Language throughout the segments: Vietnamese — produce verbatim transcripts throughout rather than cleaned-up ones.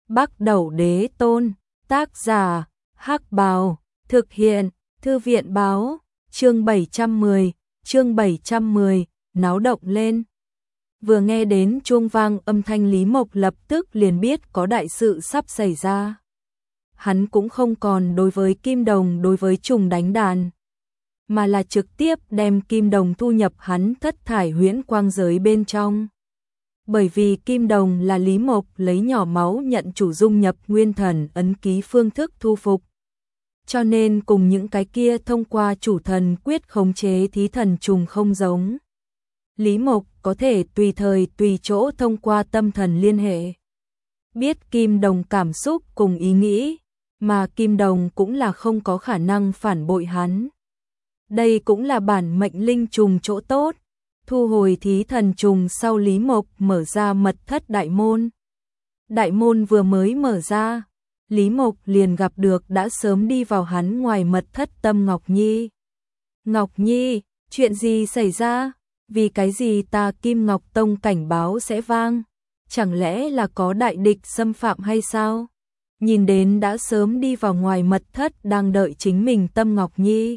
Bắc Đẩu Đế Tôn, tác giả, Hắc Bào, thực hiện, Thư viện Báo, chương bảy trăm mười, chương bảy trăm mười, náo động lên. Vừa nghe đến chuông vang âm thanh Lý Mộc lập tức liền biết có đại sự sắp xảy ra. Hắn cũng không còn đối với Kim Đồng đối với trùng đánh đàn, mà là trực tiếp đem Kim Đồng thu nhập hắn thất thải huyễn quang giới bên trong. Bởi vì Kim Đồng là Lý Mộc lấy nhỏ máu nhận chủ dung nhập nguyên thần ấn ký phương thức thu phục. Cho nên cùng những cái kia thông qua chủ thần quyết khống chế thí thần trùng không giống. Lý Mộc có thể tùy thời tùy chỗ thông qua tâm thần liên hệ. Biết Kim Đồng cảm xúc cùng ý nghĩ, mà Kim Đồng cũng là không có khả năng phản bội hắn. Đây cũng là bản mệnh linh trùng chỗ tốt. Thu hồi thí thần trùng sau Lý Mộc mở ra mật thất đại môn. Đại môn vừa mới mở ra, Lý Mộc liền gặp được đã sớm đi vào hắn ngoài mật thất Tâm Ngọc Nhi. Ngọc Nhi, chuyện gì xảy ra? Vì cái gì ta Kim Ngọc Tông cảnh báo sẽ vang? Chẳng lẽ là có đại địch xâm phạm hay sao? Nhìn đến đã sớm đi vào ngoài mật thất đang đợi chính mình Tâm Ngọc Nhi.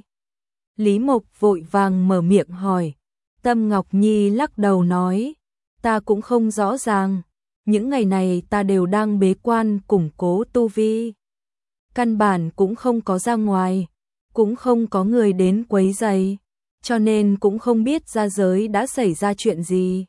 Lý Mộc vội vàng mở miệng hỏi. Tâm Ngọc Nhi lắc đầu nói, ta cũng không rõ ràng, những ngày này ta đều đang bế quan củng cố tu vi. Căn bản cũng không có ra ngoài, cũng không có người đến quấy rầy, cho nên cũng không biết ra giới đã xảy ra chuyện gì.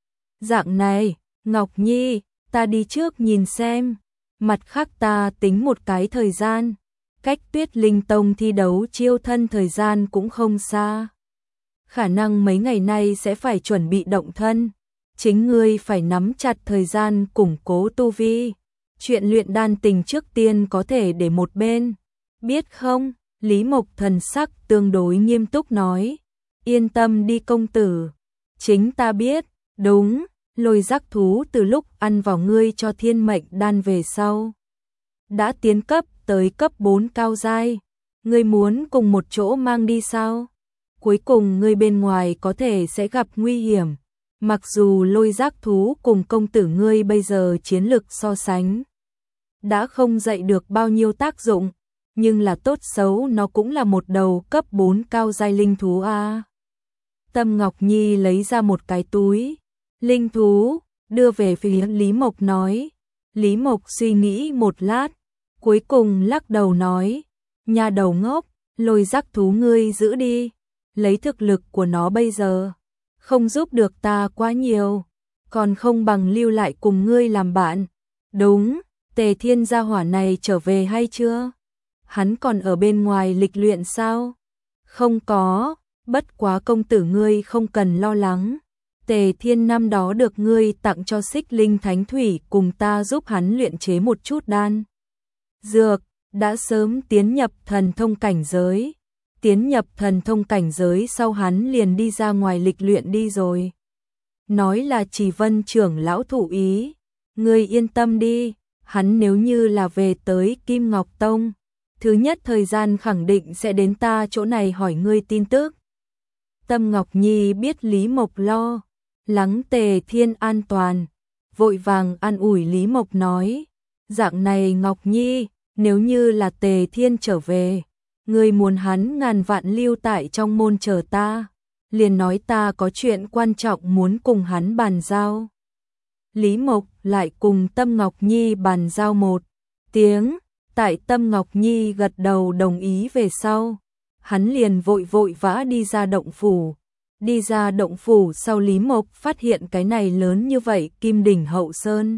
Dạng này, Ngọc Nhi, ta đi trước nhìn xem, mặt khác ta tính một cái thời gian, cách Tuyết Linh Tông thi đấu chiêu thân thời gian cũng không xa. Khả năng mấy ngày nay sẽ phải chuẩn bị động thân, chính ngươi phải nắm chặt thời gian củng cố tu vi. Chuyện luyện đan tình trước tiên có thể để một bên, biết không? Lý Mộc thần sắc tương đối nghiêm túc nói, yên tâm đi công tử, chính ta biết, đúng, Lôi Giác thú từ lúc ăn vào ngươi cho thiên mệnh đan về sau. Đã tiến cấp tới cấp bốn cao giai, ngươi muốn cùng một chỗ mang đi sao? Cuối cùng ngươi bên ngoài có thể sẽ gặp nguy hiểm, mặc dù Lôi Giác thú cùng công tử ngươi bây giờ chiến lực so sánh đã không dậy được bao nhiêu tác dụng, nhưng là tốt xấu nó cũng là một đầu cấp bốn cao giai linh thú a. Tâm Ngọc Nhi lấy ra một cái túi linh thú, đưa về phía Lý Mộc nói. Lý Mộc suy nghĩ một lát, cuối cùng lắc đầu nói, nhà đầu ngốc, Lôi Giác thú ngươi giữ đi. Lấy thực lực của nó bây giờ, không giúp được ta quá nhiều, còn không bằng lưu lại cùng ngươi làm bạn. Đúng, Tề Thiên gia hỏa này trở về hay chưa? Hắn còn ở bên ngoài lịch luyện sao? Không có, bất quá công tử ngươi không cần lo lắng. Tề Thiên năm đó được ngươi tặng cho Xích Linh Thánh Thủy cùng ta giúp hắn luyện chế một chút đan dược, đã sớm tiến nhập thần thông cảnh giới. Tiến nhập thần thông cảnh giới sau hắn liền đi ra ngoài lịch luyện đi rồi. Nói là Chỉ Vân trưởng lão thủ ý, ngươi yên tâm đi, hắn nếu như là về tới Kim Ngọc Tông, thứ nhất thời gian khẳng định sẽ đến ta chỗ này hỏi ngươi tin tức. Tâm Ngọc Nhi biết Lý Mộc lo lắng Tề Thiên an toàn, vội vàng an ủi Lý Mộc nói, dạng này Ngọc Nhi, nếu như là Tề Thiên trở về, ngươi muốn hắn ngàn vạn lưu tại trong môn chờ ta, liền nói ta có chuyện quan trọng muốn cùng hắn bàn giao. Lý Mộc lại cùng Tâm Ngọc Nhi bàn giao một tiếng, tại Tâm Ngọc Nhi gật đầu đồng ý về sau, hắn liền vội vội vã đi ra động phủ. Đi ra động phủ sau Lý Mộc phát hiện cái này lớn như vậy Kim Đỉnh Hậu Sơn.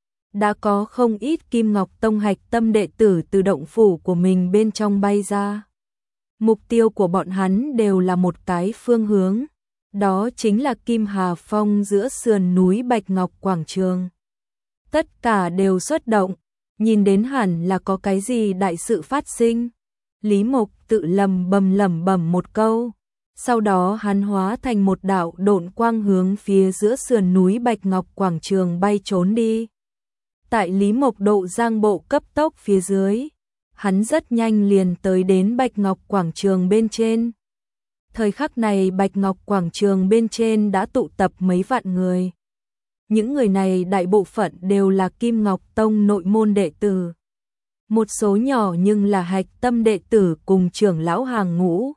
Đã có không ít Kim Ngọc Tông hạch tâm đệ tử từ động phủ của mình bên trong bay ra. Mục tiêu của bọn hắn đều là một cái phương hướng, đó chính là Kim Hà Phong giữa sườn núi Bạch Ngọc Quảng Trường. Tất cả đều xuất động, nhìn đến hẳn là có cái gì đại sự phát sinh. Lý Mộc tự lầm bầm lẩm bẩm một câu, sau đó hắn hóa thành một đạo độn quang hướng phía giữa sườn núi Bạch Ngọc Quảng Trường bay trốn đi. Tại Lý Mộc độ giang bộ cấp tốc phía dưới, hắn rất nhanh liền tới đến Bạch Ngọc Quảng Trường bên trên. Thời khắc này Bạch Ngọc Quảng Trường bên trên đã tụ tập mấy vạn người. Những người này đại bộ phận đều là Kim Ngọc Tông nội môn đệ tử. Một số nhỏ nhưng là hạch tâm đệ tử cùng trưởng lão hàng ngũ.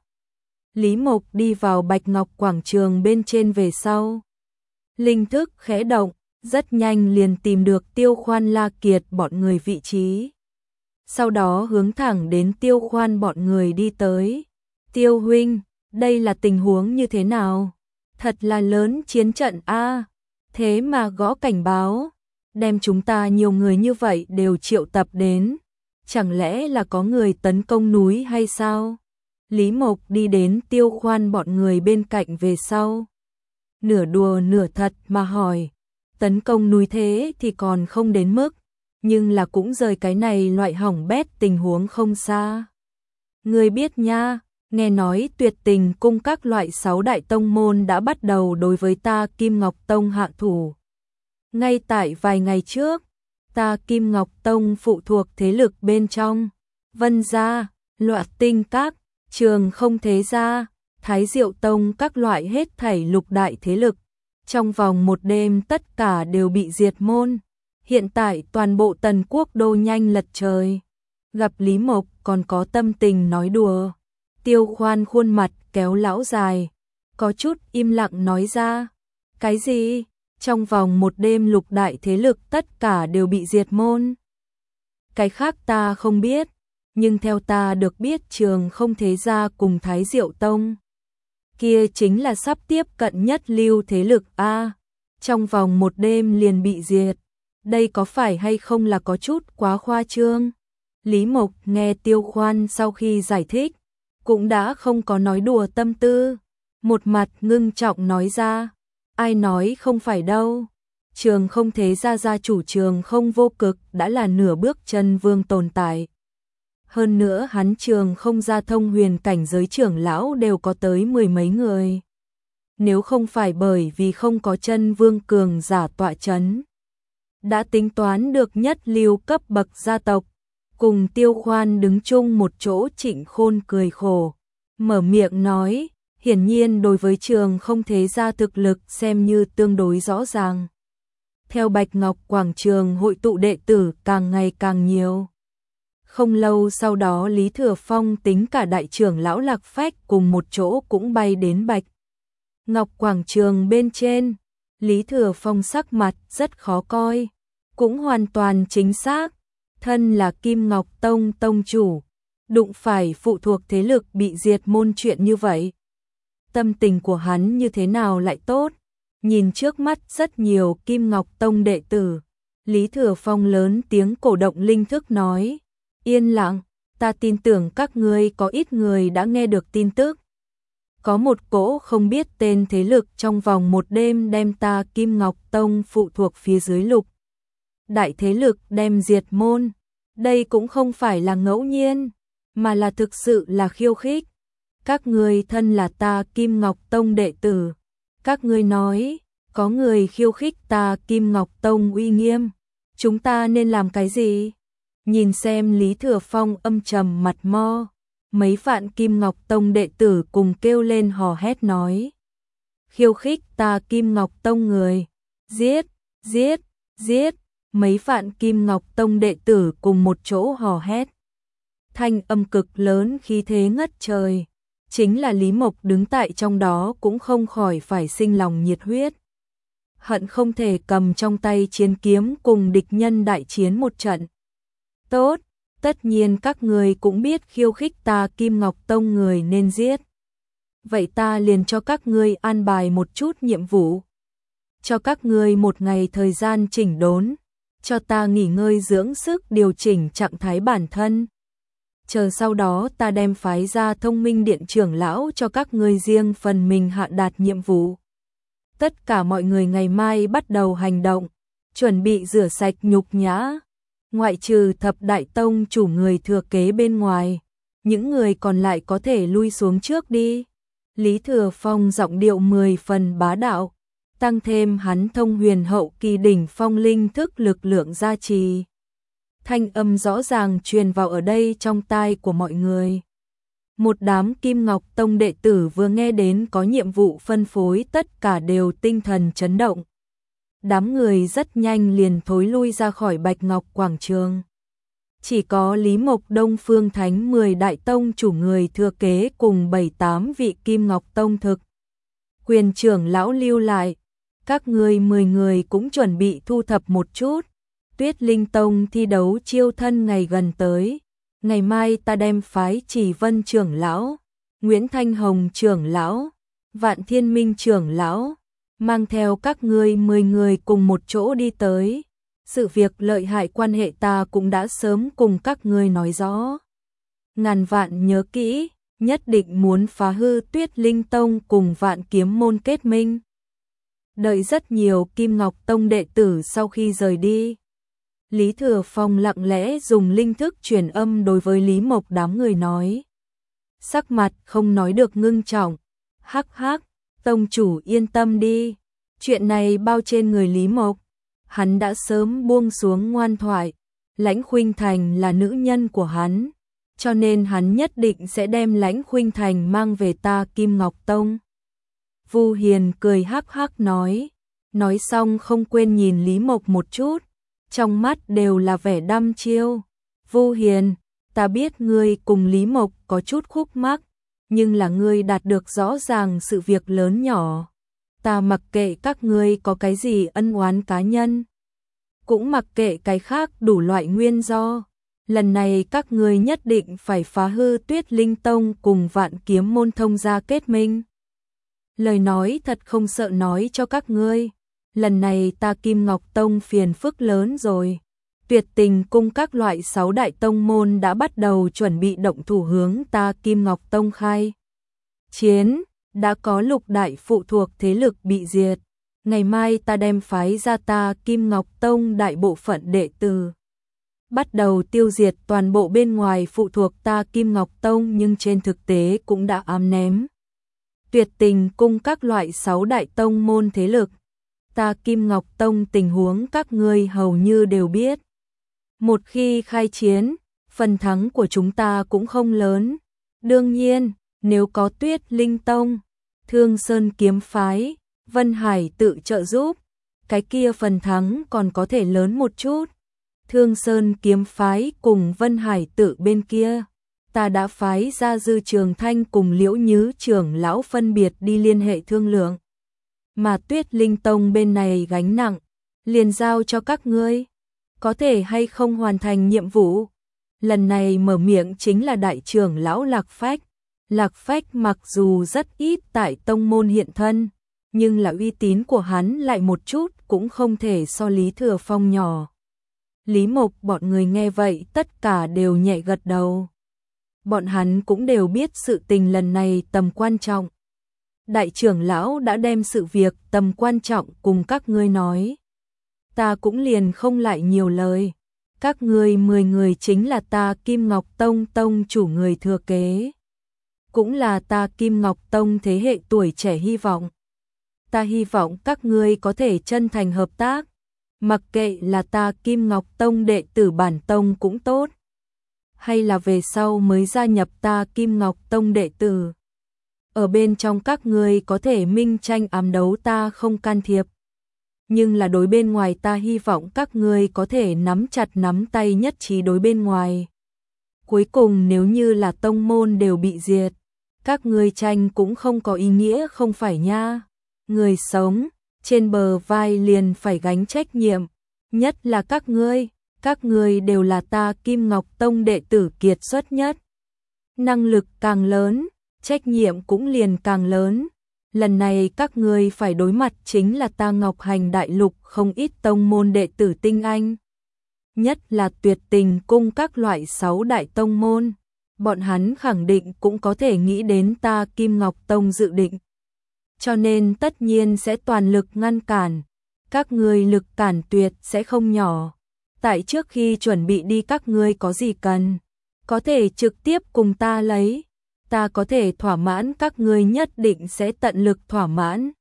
Lý Mộc đi vào Bạch Ngọc quảng trường bên trên về sau. Linh thức khẽ động, rất nhanh liền tìm được Tiêu Khoan La Kiệt bọn người vị trí. Sau đó hướng thẳng đến Tiêu Khoan bọn người đi tới. Tiêu huynh, đây là tình huống như thế nào? Thật là lớn chiến trận a, thế mà gõ cảnh báo, đem chúng ta nhiều người như vậy đều triệu tập đến. Chẳng lẽ là có người tấn công núi hay sao? Lý Mộc đi đến Tiêu Khoan bọn người bên cạnh về sau. Nửa đùa nửa thật mà hỏi, tấn công núi thế thì còn không đến mức, nhưng là cũng rời cái này loại hỏng bét tình huống không xa. Người biết nha, nghe nói Tuyệt Tình cung các loại sáu đại tông môn đã bắt đầu đối với ta Kim Ngọc Tông hạ thủ. Ngay tại vài ngày trước, ta Kim Ngọc Tông phụ thuộc thế lực bên trong, Vân Gia, Loạt Tinh Các, Trường Không Thế Gia, Thái Diệu Tông các loại hết thảy lục đại thế lực. Trong vòng một đêm tất cả đều bị diệt môn. Hiện tại toàn bộ Tần Quốc đô nhanh lật trời. Gặp Lý Mộc còn có tâm tình nói đùa. Tiêu Khoan khuôn mặt kéo lão dài, có chút im lặng nói ra. Cái gì? Trong vòng một đêm lục đại thế lực tất cả đều bị diệt môn. Cái khác ta không biết, nhưng theo ta được biết Trường Không Thế Gia cùng Thái Diệu Tông. Kia chính là sắp tiếp cận nhất lưu thế lực A. Trong vòng một đêm liền bị diệt. Đây có phải hay không là có chút quá khoa trương? Lý Mộc nghe Tiêu Khoan sau khi giải thích, cũng đã không có nói đùa tâm tư. Một mặt ngưng trọng nói ra, ai nói không phải đâu. Trường Không Thế Gia gia chủ Trường Không Vô Cực đã là nửa bước chân vương tồn tại. Hơn nữa hắn Trường Không gia thông huyền cảnh giới trưởng lão đều có tới mười mấy người. Nếu không phải bởi vì không có chân vương cường giả tọa chấn, đã tính toán được nhất lưu cấp bậc gia tộc. Cùng Tiêu Khoan đứng chung một chỗ, Trịnh Khôn cười khổ, mở miệng nói, hiển nhiên đối với Trường Không Thế Gia thực lực xem như tương đối rõ ràng. Theo Bạch Ngọc quảng trường hội tụ đệ tử càng ngày càng nhiều. Không lâu sau đó Lý Thừa Phong tính cả đại trưởng lão Lạc Phách cùng một chỗ cũng bay đến Bạch Ngọc quảng trường bên trên. Lý Thừa Phong sắc mặt rất khó coi, cũng hoàn toàn chính xác. Thân là Kim Ngọc Tông tông chủ, đụng phải phụ thuộc thế lực bị diệt môn chuyện như vậy. Tâm tình của hắn như thế nào lại tốt? Nhìn trước mắt rất nhiều Kim Ngọc Tông đệ tử, Lý Thừa Phong lớn tiếng cổ động linh thức nói, yên lặng, ta tin tưởng các ngươi có ít người đã nghe được tin tức. Có một cỗ không biết tên thế lực trong vòng một đêm đem ta Kim Ngọc Tông phụ thuộc phía dưới lục đại thế lực đem diệt môn. Đây cũng không phải là ngẫu nhiên, mà là thực sự là khiêu khích. Các ngươi thân là ta Kim Ngọc Tông đệ tử, các ngươi nói, có người khiêu khích ta Kim Ngọc Tông uy nghiêm, chúng ta nên làm cái gì? Nhìn xem Lý Thừa Phong âm trầm mặt mo, mấy vạn Kim Ngọc Tông đệ tử cùng kêu lên hò hét nói. Khiêu khích ta Kim Ngọc Tông người, giết, giết, giết, mấy vạn Kim Ngọc Tông đệ tử cùng một chỗ hò hét. Thanh âm cực lớn khí thế ngất trời, chính là Lý Mộc đứng tại trong đó cũng không khỏi phải sinh lòng nhiệt huyết. Hận không thể cầm trong tay chiến kiếm cùng địch nhân đại chiến một trận. Tốt, tất nhiên các người cũng biết khiêu khích ta Kim Ngọc Tông người nên giết. Vậy ta liền cho các ngươi an bài một chút nhiệm vụ. Cho các ngươi một ngày thời gian chỉnh đốn, cho ta nghỉ ngơi dưỡng sức điều chỉnh trạng thái bản thân. Chờ sau đó ta đem phái ra Thông Minh Điện trưởng lão cho các ngươi riêng phần mình hạ đạt nhiệm vụ. Tất cả mọi người ngày mai bắt đầu hành động, chuẩn bị rửa sạch nhục nhã. Ngoại trừ thập đại tông chủ người thừa kế bên ngoài, những người còn lại có thể lui xuống trước đi. Lý Thừa Phong giọng điệu mười phần bá đạo, tăng thêm hắn thông huyền hậu kỳ đỉnh phong linh thức lực lượng gia trì. Thanh âm rõ ràng truyền vào ở đây trong tai của mọi người. Một đám Kim Ngọc Tông đệ tử vừa nghe đến có nhiệm vụ phân phối tất cả đều tinh thần chấn động. đám người rất nhanh liền thối lui ra khỏi Bạch Ngọc Quảng Trường. Chỉ có Lý Mộc Đông Phương Thánh mười đại tông chủ người thừa kế cùng bảy tám vị Kim Ngọc Tông thực quyền trưởng lão lưu lại. Các ngươi mười người cũng chuẩn bị thu thập một chút. Tuyết Linh Tông thi đấu chiêu thân ngày gần tới. Ngày mai ta đem phái Chỉ Vân trưởng lão, Nguyễn Thanh Hồng trưởng lão, Vạn Thiên Minh trưởng lão, mang theo các ngươi mười người cùng một chỗ đi tới. Sự việc lợi hại quan hệ ta cũng đã sớm cùng các ngươi nói rõ. Ngàn vạn nhớ kỹ, nhất định muốn phá hư Tuyết Linh Tông cùng Vạn Kiếm môn kết minh. Đợi rất nhiều Kim Ngọc Tông đệ tử sau khi rời đi, Lý Thừa Phong lặng lẽ dùng linh thức truyền âm đối với Lý Mộc đám người nói. Sắc mặt không nói được ngưng trọng. Hắc hắc, tông chủ yên tâm đi. Chuyện này bao trên người Lý Mộc. Hắn đã sớm buông xuống ngoan thoại. Lãnh Khuynh Thành là nữ nhân của hắn, cho nên hắn nhất định sẽ đem Lãnh Khuynh Thành mang về ta Kim Ngọc Tông. Vu Hiền cười hắc hắc nói. Nói xong không quên nhìn Lý Mộc một chút. Trong mắt đều là vẻ đăm chiêu. Vu Hiền, ta biết ngươi cùng Lý Mộc có chút khúc mắc, nhưng là ngươi đạt được rõ ràng sự việc lớn nhỏ. Ta mặc kệ các ngươi có cái gì ân oán cá nhân, cũng mặc kệ cái khác đủ loại nguyên do. Lần này các ngươi nhất định phải phá hư Tuyết Linh Tông cùng Vạn Kiếm môn thông gia kết minh. Lời nói thật không sợ nói cho các ngươi. Lần này ta Kim Ngọc Tông phiền phức lớn rồi. Tuyệt Tình cung các loại sáu đại tông môn đã bắt đầu chuẩn bị động thủ hướng ta Kim Ngọc Tông khai chiến. Đã có lục đại phụ thuộc thế lực bị diệt. Ngày mai ta đem phái ra ta Kim Ngọc Tông đại bộ phận đệ tử, bắt đầu tiêu diệt toàn bộ bên ngoài phụ thuộc ta Kim Ngọc Tông, nhưng trên thực tế cũng đã ám ném Tuyệt Tình cung các loại sáu đại tông môn thế lực. Ta Kim Ngọc Tông tình huống các ngươi hầu như đều biết. Một khi khai chiến, phần thắng của chúng ta cũng không lớn. Đương nhiên, nếu có Tuyết Linh Tông, Thương Sơn kiếm phái, Vân Hải tự trợ giúp, cái kia phần thắng còn có thể lớn một chút. Thương Sơn kiếm phái cùng Vân Hải tự bên kia, ta đã phái ra Dư Trường Thanh cùng Liễu Nhứ trưởng lão phân biệt đi liên hệ thương lượng. Mà Tuyết Linh Tông bên này gánh nặng, liền giao cho các ngươi. Có thể hay không hoàn thành nhiệm vụ? Lần này mở miệng chính là đại trưởng lão Lạc Phách. Lạc Phách mặc dù rất ít tại tông môn hiện thân, nhưng là uy tín của hắn lại một chút cũng không thể so Lý Thừa Phong nhỏ. Lý Mộc bọn người nghe vậy tất cả đều nhẹ gật đầu. Bọn hắn cũng đều biết sự tình lần này tầm quan trọng. Đại trưởng lão đã đem sự việc tầm quan trọng cùng các ngươi nói. Ta cũng liền không lại nhiều lời. Các ngươi mười người chính là ta Kim Ngọc Tông tông chủ người thừa kế. Cũng là ta Kim Ngọc Tông thế hệ tuổi trẻ hy vọng. Ta hy vọng các ngươi có thể chân thành hợp tác. Mặc kệ là ta Kim Ngọc Tông đệ tử bản tông cũng tốt, hay là về sau mới gia nhập ta Kim Ngọc Tông đệ tử. Ở bên trong các ngươi có thể minh tranh ám đấu ta không can thiệp. Nhưng là đối bên ngoài ta hy vọng các ngươi có thể nắm chặt nắm tay nhất trí đối bên ngoài. Cuối cùng nếu như là tông môn đều bị diệt, các ngươi tranh cũng không có ý nghĩa không phải nha. Người sống, trên bờ vai liền phải gánh trách nhiệm. Nhất là các ngươi, các ngươi đều là ta Kim Ngọc Tông đệ tử kiệt xuất nhất. Năng lực càng lớn, trách nhiệm cũng liền càng lớn. Lần này các ngươi phải đối mặt chính là ta Ngọc Hành đại lục không ít tông môn đệ tử tinh anh. Nhất là Tuyệt Tình cung các loại sáu đại tông môn. Bọn hắn khẳng định cũng có thể nghĩ đến ta Kim Ngọc Tông dự định. Cho nên tất nhiên sẽ toàn lực ngăn cản. Các ngươi lực cản tuyệt sẽ không nhỏ. Tại trước khi chuẩn bị đi các ngươi có gì cần, có thể trực tiếp cùng ta lấy. Ta có thể thỏa mãn các ngươi nhất định sẽ tận lực thỏa mãn.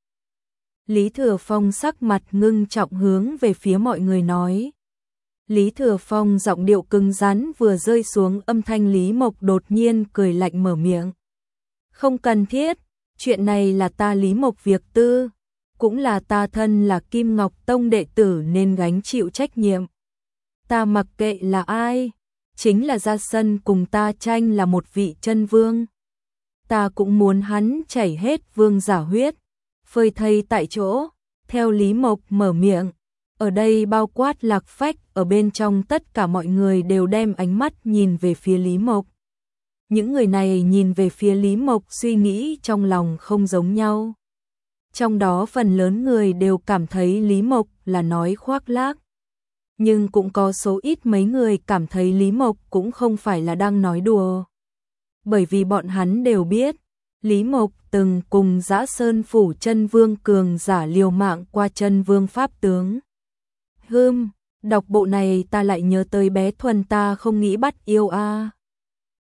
Lý Thừa Phong sắc mặt ngưng trọng hướng về phía mọi người nói. Lý Thừa Phong giọng điệu cứng rắn vừa rơi xuống, âm thanh Lý Mộc đột nhiên cười lạnh mở miệng. Không cần thiết, chuyện này là ta Lý Mộc việc tư. cũng là ta thân là Kim Ngọc Tông đệ tử nên gánh chịu trách nhiệm. Ta mặc kệ là ai, chính là ra sân cùng ta tranh là một vị chân vương. Ta cũng muốn hắn chảy hết vương giả huyết, phơi thây tại chỗ. Theo Lý Mộc mở miệng, ở đây bao quát Lạc Phách, ở bên trong tất cả mọi người đều đem ánh mắt nhìn về phía Lý Mộc. Những người này nhìn về phía Lý Mộc suy nghĩ trong lòng không giống nhau. Trong đó phần lớn người đều cảm thấy Lý Mộc là nói khoác lác. Nhưng cũng có số ít mấy người cảm thấy Lý Mộc cũng không phải là đang nói đùa. Bởi vì bọn hắn đều biết, Lý Mộc từng cùng Dã Sơn Phủ chân vương cường giả liều mạng qua chân vương pháp tướng. Hừm, đọc bộ này ta lại nhớ tới bé Thuần ta không nghĩ bắt yêu a.